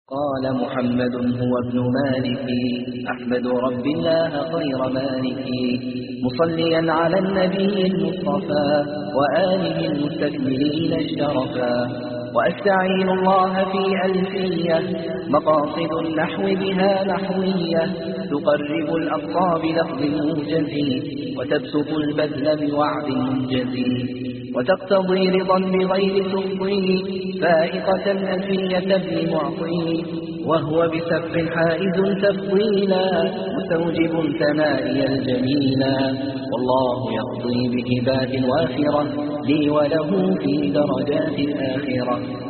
قال محمد هو ابن مالك أحمد رب الله خير مالك مصليا على النبي المصطفى وآله المستكملين الشرفا وأستعين الله في ألفية مقاصد النحو بها نحوية تقرب الأقصى بلفظ موجز وتبسط البذل بوعد منجز وتقتضي رضا بغير تفضي فائقة ألفية ابن معطي وهو بسبح حائز تفضيلا مستوجب ثنائي الجميلا والله يقضي بهبات وافرة لي وله في درجات الآخرة.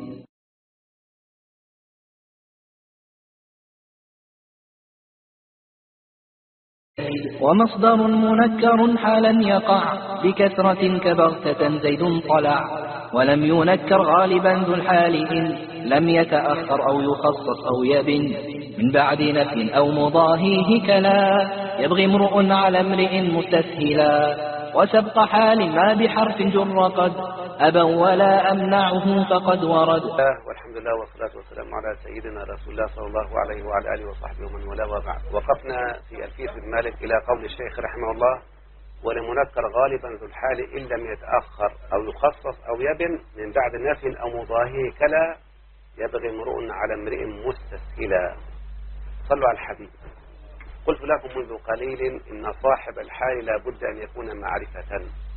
ومصدر منكر حالا يقع بكثرة كبغتة زيد طلع ولم ينكر غالبا ذو الحال إن لم يتأخر أو يخصص أو يبن من بعد نفي أو مضاهيه كلا يبغي امرؤ على امرئ مستسهلا وسبق حال ما بحرف جر قد أبا ولا أمنعه فقد ورد. والحمد لله والصلاة والسلام على سيدنا رسول الله صلى الله عليه وعلى آله وصحبه ومن والاه وبعد. وقفنا في ألفية ابن مالك إلى قول الشيخ رحمه الله: ولمنكر غالبا ذو الحال إن لم يتأخر أو يخصص أو يبن من بعد نفي أو مضاهيه كلا يبغي امرؤ على امرئ مستسهلا. صلوا على الحبيب. قلت لكم منذ قليل إن صاحب الحال لا بد أن يكون معرفة.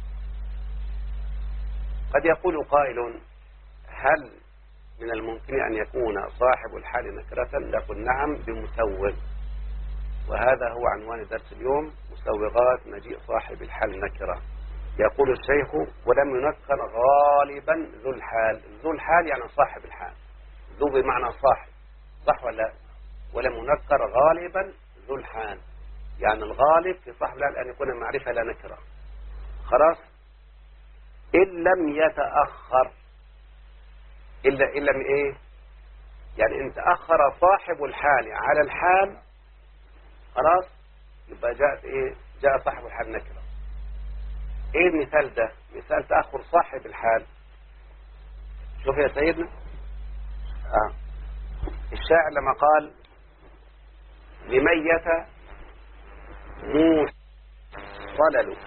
قد يقول قائل: هل من الممكن أن يكون صاحب الحال نكرة؟ نقول نعم بمسوغ، وهذا هو عنوان درس اليوم: مسوغات مجيء صاحب الحال نكرة. يقول الشيخ: ولم ينكر غالبا ذو الحال. ذو الحال يعني صاحب الحال، ذو بمعنى صاحب، صح ولا؟ ولم ينكر غالبا ذو الحال يعني الغالب في صاحب الحال أن يكون معرفة لا نكرة. خلاص. إن لم يتأخر، إن لم إيه؟ يعني إن تأخر صاحب الحال على الحال، خلاص، يبقى جاءت إيه؟ جاء صاحب الحال نكرة. إيه المثال ده؟ مثال تأخر صاحب الحال. شوف يا سيدنا، الشاعر لما قال: لميت صلل،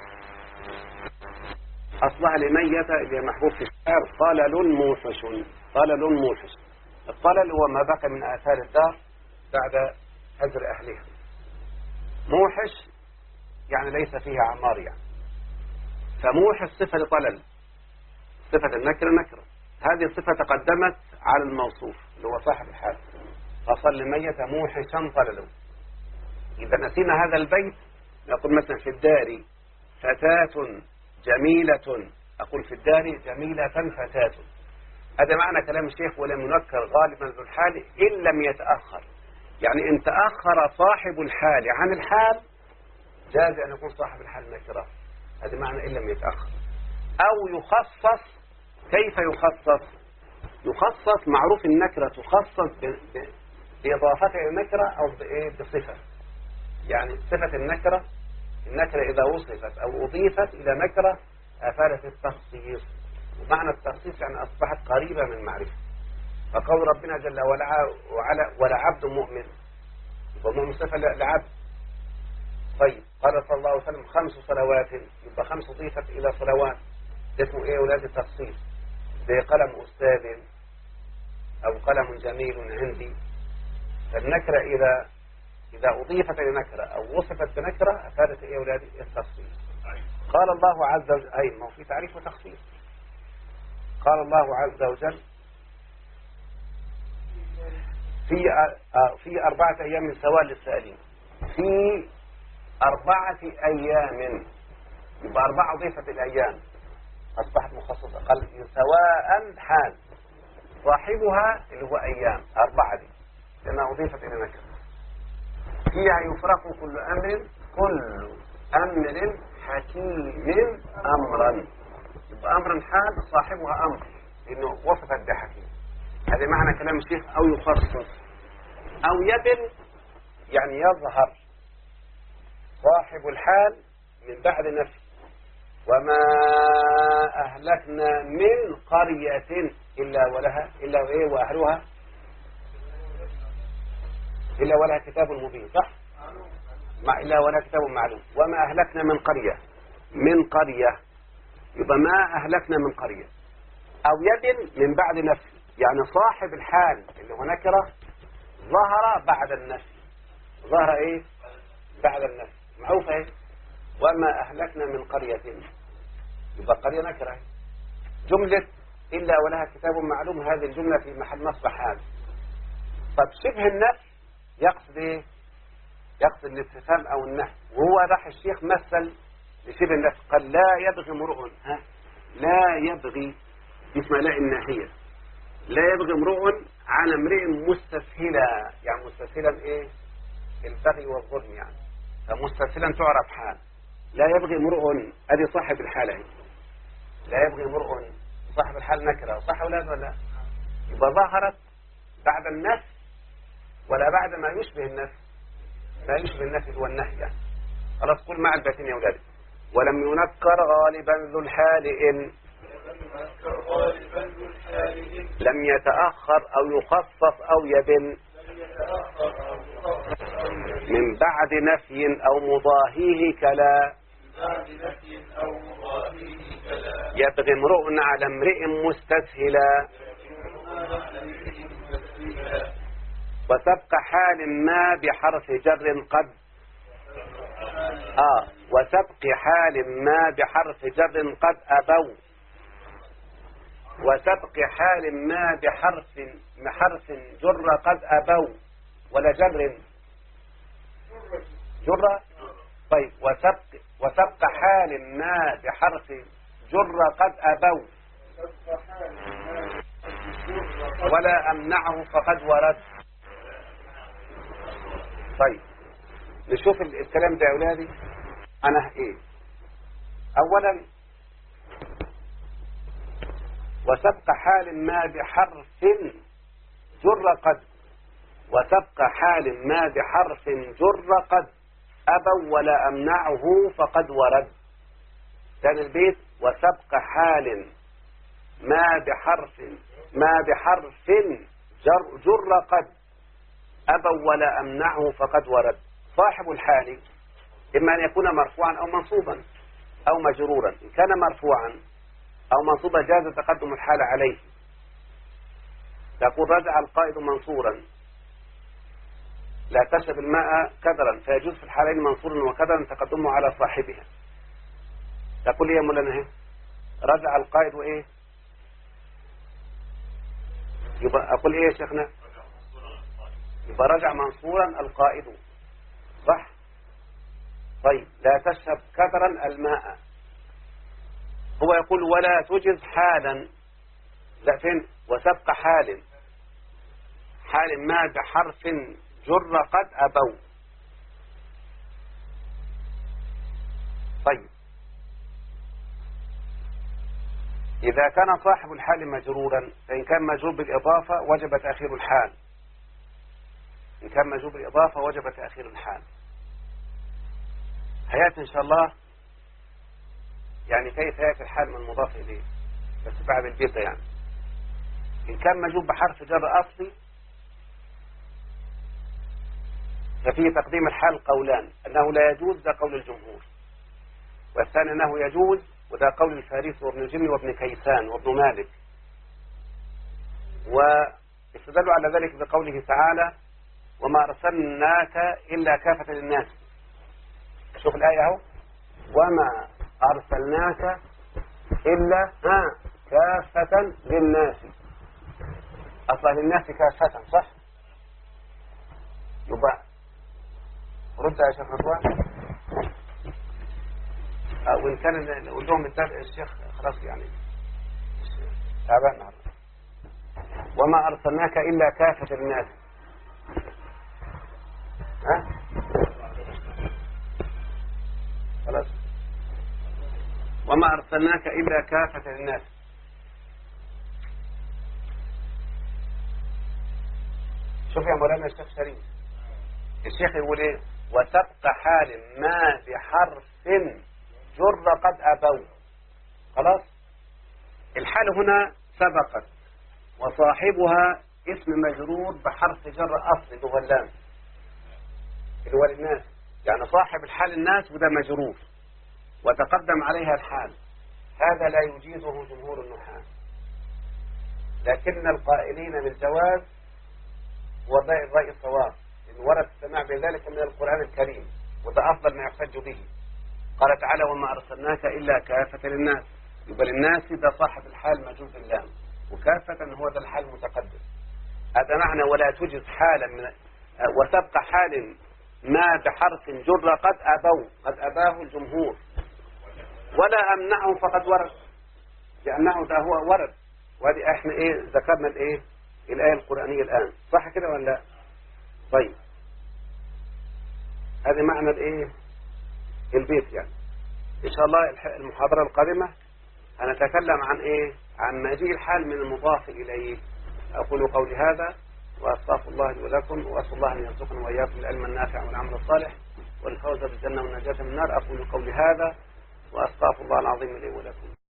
أصلها لميت اللي محبوب في الشعر طلل موحش. طلل موحش. الطلل هو ما بقى من آثار الدار بعد هجر أهلها. موحش يعني ليس فيها عمار يعني. فموحش صفة لطلل، صفة النكرة نكرة. هذه الصفة تقدمت على الموصوف اللي هو صاحب الحال. فصل ميت موحشا طلل. إذا نسينا هذا البيت نقول مثلا: في الدار فتاة جميلة. أقول في الدار جميلة فتاة. هذا معنى كلام الشيخ: ولم ينكر غالبا ذو الحال إن لم يتأخر. يعني إن تأخر صاحب الحال عن الحال جاز أن يكون صاحب الحال نكرة. هذا معنى إن لم يتأخر. أو يخصص. كيف يخصص؟ يخصص معروف النكرة تخصص بإضافتها إلى النكرة أو بصفة. يعني صفة النكرة إذا وصفت أو أضيفت إلى نكرة أفادت التخصيص. ومعنى التخصيص يعني أصبحت قريبة من معرفة. فقول ربنا جل وعلا: ولا عبد مؤمن، يبقى مؤمن صفة لعبد. طيب، قال صلى الله عليه وسلم: 5 صلوات، يبقى 5 أضيفت إلى صلوات. اسمه إيه ولاد التخصيص؟ زي قلم أستاذ أو قلم جميل عندي. فالنكرة إذا أضيفت إلى نكرة أو وصفت بنكرة أفادت إيه ولاد التخصيص. قال الله عز وجل: أي ما في تعريف وتخصيص. قال الله عز وجل: في 4 أيام من سواء للسائلين. في 4 أيام، يبقى 4 أضيفت الأيام أصبحت مخصصة. قال سواء حال صاحبها اللي هو أيام 4 دي لأنها أضيفت إلى نكرة. فيها يفرق كل أمر حكيم أمرا. يبقى أمرا حال صاحبها أمر لأنه وصفت بحكيم. هذا معنى كلام الشيخ: أو يخصص أو يبن، يعني يظهر صاحب الحال من بعد نفي. وما أهلكنا من قرية إلا وأهلها إلا ولها كتاب مبين، صح؟ إلا ولها كتاب معلوم. وما أهلكنا من قرية يبقى ما أهلكنا من قرية، أو يد من بعد نفي، يعني صاحب الحال اللي هو نكرة ظهر بعد النفي. ظهر إيه؟ بعد النفي، معروفة إيه؟ وما أهلكنا من قرية، يبقى قرية نكرة. جملة إلا ولها كتاب معلوم، هذه الجملة في محل نصب حال. طب شبه النفي يقصد إيه؟ يقصد الاستفهام أو النهي، وهو راح الشيخ مثل لشبه النفي، قال لا يبغي امرؤ، لا يبغي اسم لا الناهية، لا يبغي امرؤ على امرئ مستسهلا، يعني مستسهلا إيه؟ البغي والظلم يعني، فمستسهلا تعرف حال. لا يبغي امرؤ، أدي صاحب الحالة هي. لا يبغي امرؤ، صاحب الحال نكرة، صح ولا لا؟ يبقى ظهرت بعد النفي ولا بعد ما يشبه النفي؟ ما يشبه النفي هو النهي يعني. خلاص، قل مع الباتين يا أولادي. ولم ينكر غالبا ذو الحال إن لم يتأخر أو يخصص أو يبن من بعد نفي أو مضاهيه كلا يبغي امرؤ على امرئ مستسهلا وسبق حال ما بحرف جر قد وسبق حال ما بحرف جر قد أبوا وسبق حال ما بحرف جر قد أبوا ولا جر جر. طيب وسبق حال ما بحرف جر قد أبوا ولا أمنعه فقد ورد. طيب نشوف الكلام ده يا أولادي. أنا إيه؟ أولا وسبق حال ما بحرف جر قد، وسبق حال ما بحرف جر قد أبوا ولا أمنعه فقد ورد. ثاني البيت وسبق حال ما بحرف جر قد أبوا ولا أمنعه فقد ورد. صاحب الحال إما أن يكون مرفوعا أو منصوبا أو مجرورا. إن كان مرفوعا أو منصوبا جاز تقدم الحال عليه. تقول رجع القائد منصورا لا تشرب الماء كدرا، فيجوز في الحالين منصورا وكدرا تقدمه على صاحبها. تقول يا مولانا رجع القائد وإيه؟ يبقى أقول إيه يا شيخنا؟ يبقى رجع منصورا القائد، صح؟ طيب لا تشرب كدرا الماء، هو يقول ولا تجز حالا، لا فين؟ وسبق حال ما بحرف جر قد أبوا. طيب إذا كان صاحب الحال مجرورا، فإن كان مجرور بالإضافة وجب تأخير الحال. إن كان مجرور بالإضافة وجب تأخير الحال. هيأتي إن شاء الله يعني كيف يأتي الحال من مضاف إليه، بس بعد البيضة يعني. إن كان مجرور بحرف جر أصلي ففيه تقديم الحال قولان، أنه لا يجوز، ده قول الجمهور، والثاني أنه يجوز، وده قول الفارس وابن الجن وابن كيسان وابن مالك. واستدلوا على ذلك بقوله تعالى وما أرسلناك إلا كافة للناس. شوف الآية اهو، وما أرسلناك إلا كافة للناس. أصلا للناس كافة، صح؟ يبقى رد يا شيخ رضوان. وإن كان نقول لهم الشيخ خلاص يعني تعبان. وما أرسلناك إلا كافة للناس. خلاص وما أرسلناك إلا كافة للناس. شوف يا مولانا الشيخ شريف، الشيخ يقول ايه؟ وسبق حال ما بحرف جر قد أبوا. خلاص الحال هنا سبقت وصاحبها اسم مجرور بحرف جر أصلي اللي هو اللام، اللي هو للناس، يعني صاحب الحال الناس وده مجرور وتقدم عليها الحال، هذا لا يجيزه جمهور النحاة، لكن القائلين بالجواز والرأي الصواب، إن ورد السماع بذلك من القرآن الكريم، وده أفضل ما يحتج به. قال تعالى: وما أرسلناك إلا كافة للناس، يبقى للناس ده صاحب الحال مجوز اللام، وكافة هو ذا الحال المتقدم. هذا معنى ولا تجز حالا من وتبقى حال ما بحرف جر قد أباه الجمهور، ولا أمنعه فقد ورد، لأنه ده هو ورد. وهذه احنا ذكرنا الآية القرآنية الآن، صح كده ولا لا؟ طيب، هذا معنى البيت. يعني إن شاء الله المحاضرة القادمة هنتكلم عن مجيء الحال من المضاف إليه. أقول قولي هذا وأستغفر الله لي ولكم، وأسأل الله أن يرزقنا وإياكم العلم النافع والعمل الصالح والفوز بالجنة والنجاة من النار. أقول قولي هذا وأستغفر الله العظيم لي ولكم.